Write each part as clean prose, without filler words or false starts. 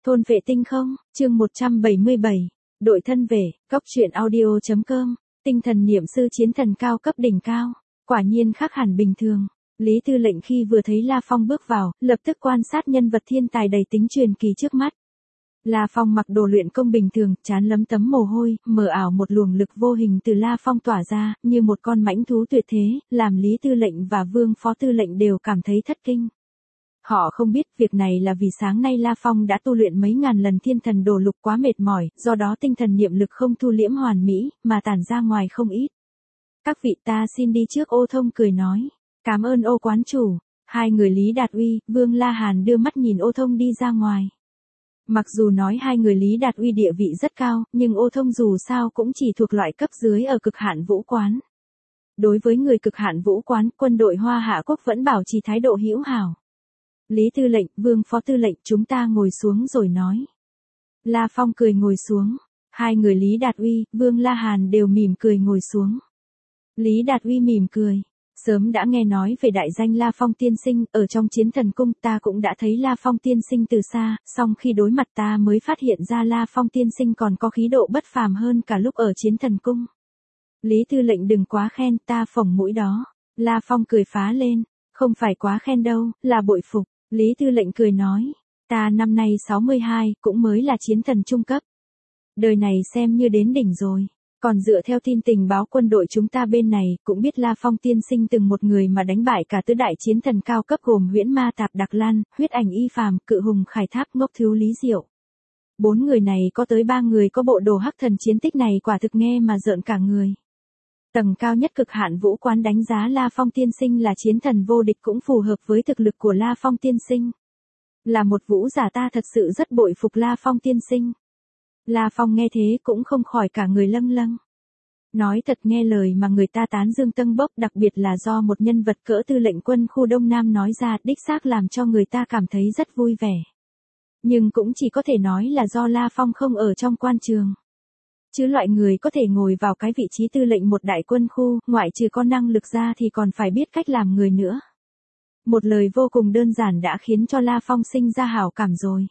Thôn vệ tinh không, chương 177, đội thân về, góc truyện audio.com, tinh thần niệm sư chiến thần cao cấp đỉnh cao, quả nhiên khác hẳn bình thường. Lý Tư lệnh khi vừa thấy La Phong bước vào, lập tức quan sát nhân vật thiên tài đầy tính truyền kỳ trước mắt. La Phong mặc đồ luyện công bình thường, trán lấm tấm mồ hôi, mờ ảo một luồng lực vô hình từ La Phong tỏa ra, như một con mãnh thú tuyệt thế, làm Lý Tư lệnh và Vương Phó Tư lệnh đều cảm thấy thất kinh. Họ không biết việc này là vì sáng nay La Phong đã tu luyện mấy ngàn lần thiên thần đồ lục quá mệt mỏi, do đó tinh thần niệm lực không thu liễm hoàn mỹ, mà tản ra ngoài không ít. Các vị ta xin đi trước. Ô Thông cười nói. Cảm ơn Ô quán chủ. Hai người Lý Đạt Uy, Vương La Hàn đưa mắt nhìn Ô Thông đi ra ngoài. Mặc dù nói hai người Lý Đạt Uy địa vị rất cao, nhưng Ô Thông dù sao cũng chỉ thuộc loại cấp dưới ở cực hạn vũ quán. Đối với người cực hạn vũ quán, quân đội Hoa Hạ Quốc vẫn bảo trì thái độ hữu hảo. Lý Tư lệnh, Vương Phó Tư lệnh, chúng ta ngồi xuống rồi nói. La Phong cười ngồi xuống. Hai người Lý Đạt Uy, Vương La Hàn đều mỉm cười ngồi xuống. Lý Đạt Uy mỉm cười. Sớm đã nghe nói về đại danh La Phong tiên sinh, ở trong Chiến Thần Cung ta cũng đã thấy La Phong tiên sinh từ xa, song khi đối mặt ta mới phát hiện ra La Phong tiên sinh còn có khí độ bất phàm hơn cả lúc ở Chiến Thần Cung. Lý Tư lệnh đừng quá khen, ta phồng mũi đó. La Phong cười phá lên. Không phải quá khen đâu, là bội phục. Lý Tư lệnh cười nói. Ta năm nay 62, cũng mới là chiến thần trung cấp. Đời này xem như đến đỉnh rồi. Còn dựa theo tin tình báo quân đội chúng ta bên này, cũng biết La Phong tiên sinh từng một người mà đánh bại cả tứ đại chiến thần cao cấp gồm Huyễn Ma Tạp Đặc Lan, Huyết Ảnh Y Phàm, Cự Hùng Khải Tháp, Ngốc Thiếu Lý Diệu. 4 người này có tới 3 người có bộ đồ hắc thần chiến tích này, quả thực nghe mà rợn cả người. Tầng cao nhất cực hạn vũ quán đánh giá La Phong tiên sinh là chiến thần vô địch cũng phù hợp với thực lực của La Phong tiên sinh. Là một vũ giả ta thật sự rất bội phục La Phong tiên sinh. La Phong nghe thế cũng không khỏi cả người lâng lâng. Nói thật, nghe lời mà người ta tán dương tâng bốc, đặc biệt là do một nhân vật cỡ tư lệnh quân khu Đông Nam nói ra, đích xác làm cho người ta cảm thấy rất vui vẻ. Nhưng cũng chỉ có thể nói là do La Phong không ở trong quan trường. Chứ loại người có thể ngồi vào cái vị trí tư lệnh một đại quân khu, ngoại trừ có năng lực ra thì còn phải biết cách làm người nữa. Một lời vô cùng đơn giản đã khiến cho La Phong sinh ra hảo cảm rồi.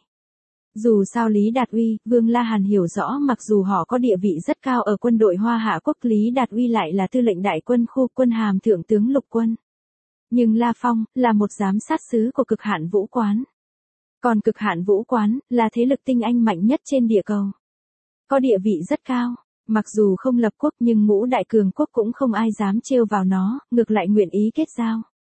Dù sao Lý Đạt Uy, Vương La Hàn hiểu rõ mặc dù họ có địa vị rất cao ở quân đội Hoa Hạ Quốc, Lý Đạt Uy lại là tư lệnh đại quân khu, quân hàm thượng tướng lục quân. Nhưng La Phong, là một giám sát sứ của cực hạn vũ quán. Còn cực hạn vũ quán, là thế lực tinh anh mạnh nhất trên địa cầu. Có địa vị rất cao, mặc dù không lập quốc nhưng ngũ đại cường quốc cũng không ai dám trêu vào nó, ngược lại nguyện ý kết giao.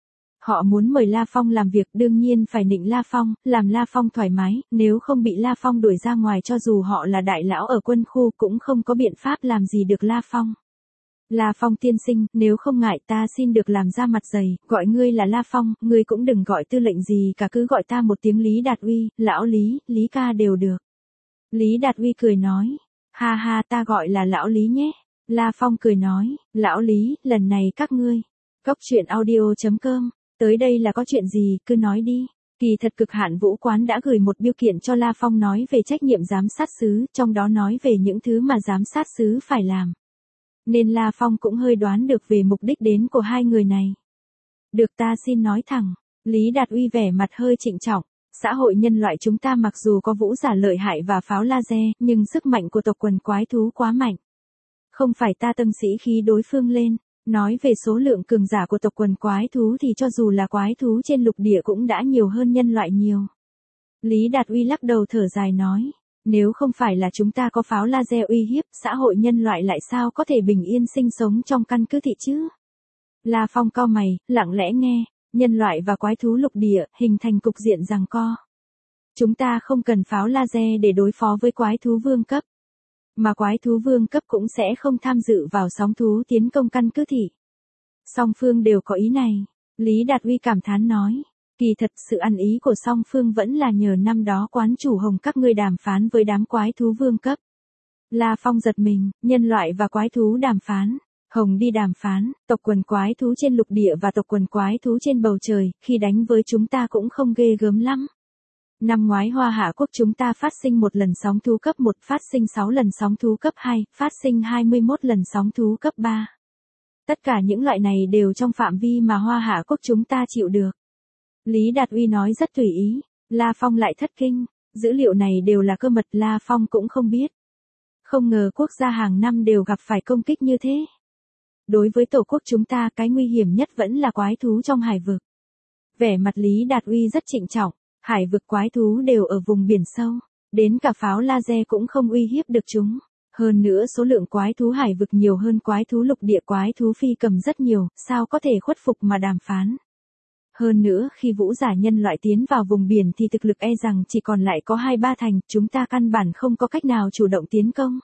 Họ muốn mời La Phong làm việc, đương nhiên phải nịnh La Phong, làm La Phong thoải mái, nếu không bị La Phong đuổi ra ngoài cho dù họ là đại lão ở quân khu cũng không có biện pháp làm gì được La Phong. La Phong tiên sinh, nếu không ngại ta xin được làm ra mặt dày, gọi ngươi là La Phong, ngươi cũng đừng gọi tư lệnh gì cả, cứ gọi ta một tiếng Lý Đạt Uy, lão Lý, Lý ca đều được. Lý Đạt Uy cười nói, ha ha, ta gọi là lão Lý nhé. La Phong cười nói, lão Lý, lần này các ngươi, góc truyện audio.com, tới đây là có chuyện gì, cứ nói đi. Kỳ thật cực hạn vũ quán đã gửi một biêu kiện cho La Phong nói về trách nhiệm giám sát sứ, trong đó nói về những thứ mà giám sát sứ phải làm. Nên La Phong cũng hơi đoán được về mục đích đến của hai người này. Được, ta xin nói thẳng. Lý Đạt Uy vẻ mặt hơi trịnh trọng. Xã hội nhân loại chúng ta mặc dù có vũ giả lợi hại và pháo laser, nhưng sức mạnh của tộc quần quái thú quá mạnh. Không phải ta tăng sĩ khí đối phương lên, nói về số lượng cường giả của tộc quần quái thú thì cho dù là quái thú trên lục địa cũng đã nhiều hơn nhân loại nhiều. Lý Đạt Uy lắc đầu thở dài nói, nếu không phải là chúng ta có pháo laser uy hiếp, xã hội nhân loại lại sao có thể bình yên sinh sống trong căn cứ thị chứ? La Phong cau mày, lặng lẽ nghe. Nhân loại và quái thú lục địa, hình thành cục diện giằng co. Chúng ta không cần pháo laser để đối phó với quái thú vương cấp. Mà quái thú vương cấp cũng sẽ không tham dự vào sóng thú tiến công căn cứ thị. Song phương đều có ý này. Lý Đạt Uy cảm thán nói. Kỳ thật sự ăn ý của song phương vẫn là nhờ năm đó quán chủ Hồng các ngươi đàm phán với đám quái thú vương cấp. La Phong giật mình, nhân loại và quái thú đàm phán. Hồng đi đàm phán, tộc quần quái thú trên lục địa và tộc quần quái thú trên bầu trời, khi đánh với chúng ta cũng không ghê gớm lắm. Năm ngoái Hoa Hạ Quốc chúng ta phát sinh một lần sóng thú cấp 1, phát sinh 6 lần sóng thú cấp 2, phát sinh 21 lần sóng thú cấp 3. Tất cả những loại này đều trong phạm vi mà Hoa Hạ Quốc chúng ta chịu được. Lý Đạt Uy nói rất tùy ý, La Phong lại thất kinh. Dữ liệu này đều là cơ mật, La Phong cũng không biết. Không ngờ quốc gia hàng năm đều gặp phải công kích như thế. Đối với tổ quốc chúng ta, cái nguy hiểm nhất vẫn là quái thú trong hải vực. Vẻ mặt Lý Đạt Uy rất trịnh trọng, hải vực quái thú đều ở vùng biển sâu, đến cả pháo laser cũng không uy hiếp được chúng. Hơn nữa số lượng quái thú hải vực nhiều hơn quái thú lục địa, quái thú phi cầm rất nhiều, sao có thể khuất phục mà đàm phán. Hơn nữa khi vũ giả nhân loại tiến vào vùng biển thì thực lực e rằng chỉ còn lại có 2-3 thành, chúng ta căn bản không có cách nào chủ động tiến công.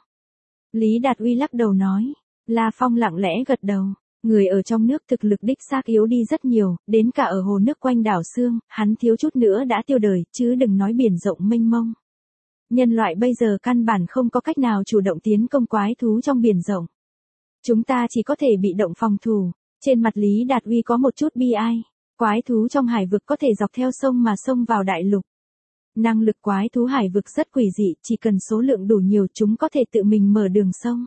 Lý Đạt Uy lắc đầu nói. La Phong lặng lẽ gật đầu. Người ở trong nước thực lực đích xác yếu đi rất nhiều, đến cả ở hồ nước quanh đảo Sương, hắn thiếu chút nữa đã tiêu đời, chứ đừng nói biển rộng mênh mông. Nhân loại bây giờ căn bản không có cách nào chủ động tiến công quái thú trong biển rộng. Chúng ta chỉ có thể bị động phòng thủ. Trên mặt Lý Đạt Uy có một chút bi ai. Quái thú trong hải vực có thể dọc theo sông mà xông vào đại lục. Năng lực quái thú hải vực rất quỷ dị, chỉ cần số lượng đủ nhiều chúng có thể tự mình mở đường sông.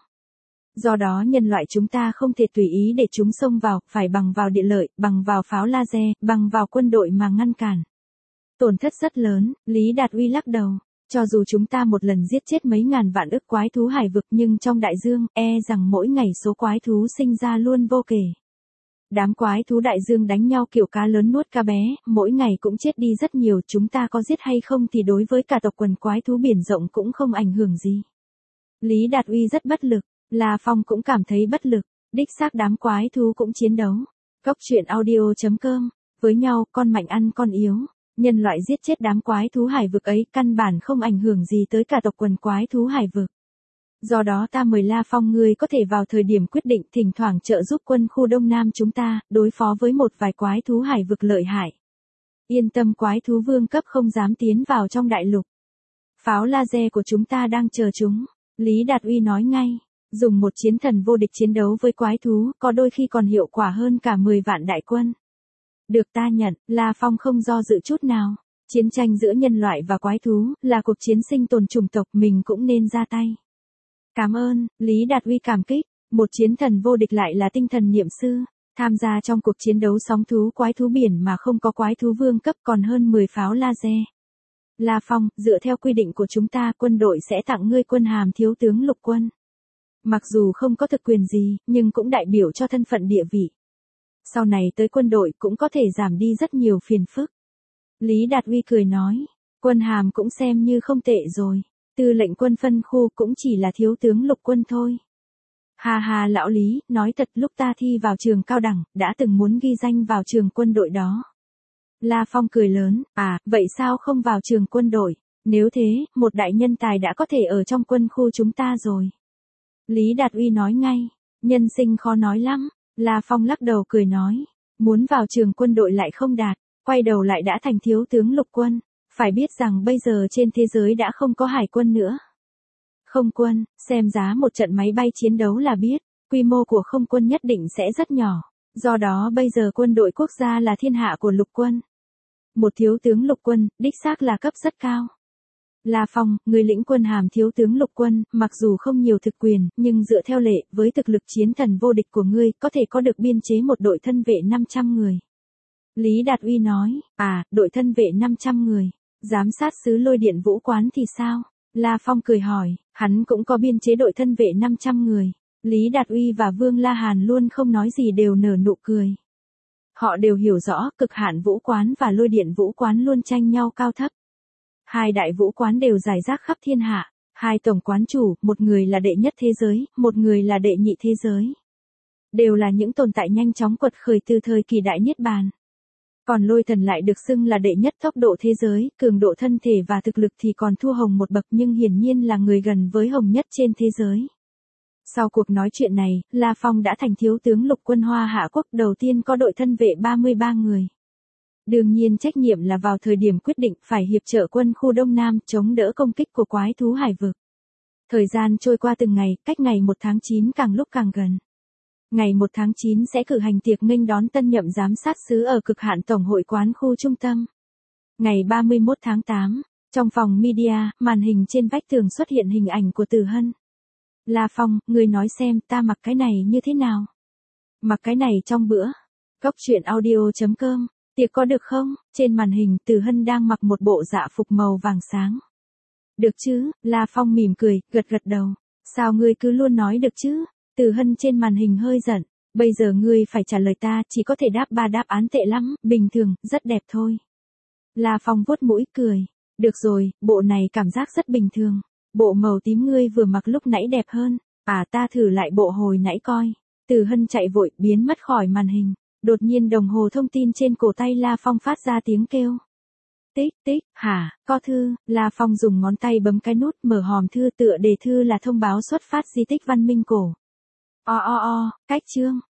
Do đó nhân loại chúng ta không thể tùy ý để chúng xông vào, phải bằng vào địa lợi, bằng vào pháo laser, bằng vào quân đội mà ngăn cản. Tổn thất rất lớn, Lý Đạt Uy lắc đầu. Cho dù chúng ta một lần giết chết mấy ngàn vạn ức quái thú hải vực nhưng trong đại dương, e rằng mỗi ngày số quái thú sinh ra luôn vô kể. Đám quái thú đại dương đánh nhau kiểu cá lớn nuốt cá bé, mỗi ngày cũng chết đi rất nhiều, chúng ta có giết hay không thì đối với cả tộc quần quái thú biển rộng cũng không ảnh hưởng gì. Lý Đạt Uy rất bất lực, La Phong cũng cảm thấy bất lực, đích xác đám quái thú cũng chiến đấu. Góc truyện audio.com, với nhau, con mạnh ăn con yếu. Nhân loại giết chết đám quái thú hải vực ấy căn bản không ảnh hưởng gì tới cả tộc quần quái thú hải vực. Do đó ta mời La Phong ngươi có thể vào thời điểm quyết định thỉnh thoảng trợ giúp quân khu Đông Nam chúng ta, đối phó với một vài quái thú hải vực lợi hại. Yên tâm, quái thú vương cấp không dám tiến vào trong đại lục. Pháo laser của chúng ta đang chờ chúng. Lý Đạt Uy nói ngay, dùng một chiến thần vô địch chiến đấu với quái thú, có đôi khi còn hiệu quả hơn cả 10 vạn đại quân. Được ta nhận, La Phong không do dự chút nào. Chiến tranh giữa nhân loại và quái thú, là cuộc chiến sinh tồn chủng tộc, mình cũng nên ra tay. Cảm ơn, Lý Đạt Uy cảm kích, một chiến thần vô địch lại là tinh thần niệm sư, tham gia trong cuộc chiến đấu sóng thú quái thú biển mà không có quái thú vương cấp còn hơn 10 pháo laser. La Phong, dựa theo quy định của chúng ta, quân đội sẽ tặng ngươi quân hàm thiếu tướng lục quân. Mặc dù không có thực quyền gì, nhưng cũng đại biểu cho thân phận địa vị. Sau này tới quân đội cũng có thể giảm đi rất nhiều phiền phức. Lý Đạt Uy cười nói, quân hàm cũng xem như không tệ rồi. Tư lệnh quân phân khu cũng chỉ là thiếu tướng lục quân thôi. Hà hà lão Lý, nói thật lúc ta thi vào trường cao đẳng, đã từng muốn ghi danh vào trường quân đội đó. La Phong cười lớn, à, vậy sao không vào trường quân đội? Nếu thế, một đại nhân tài đã có thể ở trong quân khu chúng ta rồi. Lý Đạt Uy nói ngay, nhân sinh khó nói lắm. La Phong lắc đầu cười nói, muốn vào trường quân đội lại không đạt, quay đầu lại đã thành thiếu tướng lục quân. Phải biết rằng bây giờ trên thế giới đã không có hải quân nữa. Không quân, xem giá một trận máy bay chiến đấu là biết, quy mô của không quân nhất định sẽ rất nhỏ. Do đó bây giờ quân đội quốc gia là thiên hạ của lục quân. Một thiếu tướng lục quân, đích xác là cấp rất cao. La Phong, người lĩnh quân hàm thiếu tướng lục quân, mặc dù không nhiều thực quyền, nhưng dựa theo lệ, với thực lực chiến thần vô địch của ngươi, có thể có được biên chế một đội thân vệ 500 người. Lý Đạt Uy nói, à, đội thân vệ 500 người. Giám sát sứ lôi điện vũ quán thì sao? La Phong cười hỏi, hắn cũng có biên chế đội thân vệ 500 người. Lý Đạt Uy và Vương La Hàn luôn không nói gì đều nở nụ cười. Họ đều hiểu rõ, cực hạn vũ quán và lôi điện vũ quán luôn tranh nhau cao thấp. Hai đại vũ quán đều rải rác khắp thiên hạ. Hai tổng quán chủ, một người là đệ nhất thế giới, một người là đệ nhị thế giới. Đều là những tồn tại nhanh chóng quật khởi từ thời kỳ đại niết bàn. Còn lôi thần lại được xưng là đệ nhất tốc độ thế giới, cường độ thân thể và thực lực thì còn thua Hồng một bậc nhưng hiển nhiên là người gần với Hồng nhất trên thế giới. Sau cuộc nói chuyện này, La Phong đã thành thiếu tướng lục quân Hoa Hạ Quốc đầu tiên có đội thân vệ 33 người. Đương nhiên trách nhiệm là vào thời điểm quyết định phải hiệp trợ quân khu Đông Nam chống đỡ công kích của quái thú hải vực. Thời gian trôi qua từng ngày, cách ngày 1 tháng 9 càng lúc càng gần. Ngày 1 tháng 9 sẽ cử hành tiệc nghênh đón tân nhậm giám sát sứ ở cực hạn tổng hội quán khu trung tâm. Ngày 31 tháng 8, trong phòng media, màn hình trên vách tường xuất hiện hình ảnh của Từ Hân. La Phong, người nói xem ta mặc cái này như thế nào? Mặc cái này trong bữa. Góc truyện audio.com, tiệc có được không? Trên màn hình Từ Hân đang mặc một bộ dạ phục màu vàng sáng. Được chứ, La Phong mỉm cười, gật gật đầu. Sao ngươi cứ luôn nói được chứ? Từ Hân trên màn hình hơi giận. Bây giờ ngươi phải trả lời ta, chỉ có thể đáp 3 đáp án tệ lắm, bình thường, rất đẹp thôi. La Phong vuốt mũi cười. Được rồi, bộ này cảm giác rất bình thường. Bộ màu tím ngươi vừa mặc lúc nãy đẹp hơn. À ta thử lại bộ hồi nãy coi. Từ Hân chạy vội, biến mất khỏi màn hình. Đột nhiên đồng hồ thông tin trên cổ tay La Phong phát ra tiếng kêu. Tích tích, hả, có thư, La Phong dùng ngón tay bấm cái nút mở hòm thư, tựa đề thư là thông báo xuất phát di tích văn minh cổ. Cách chương.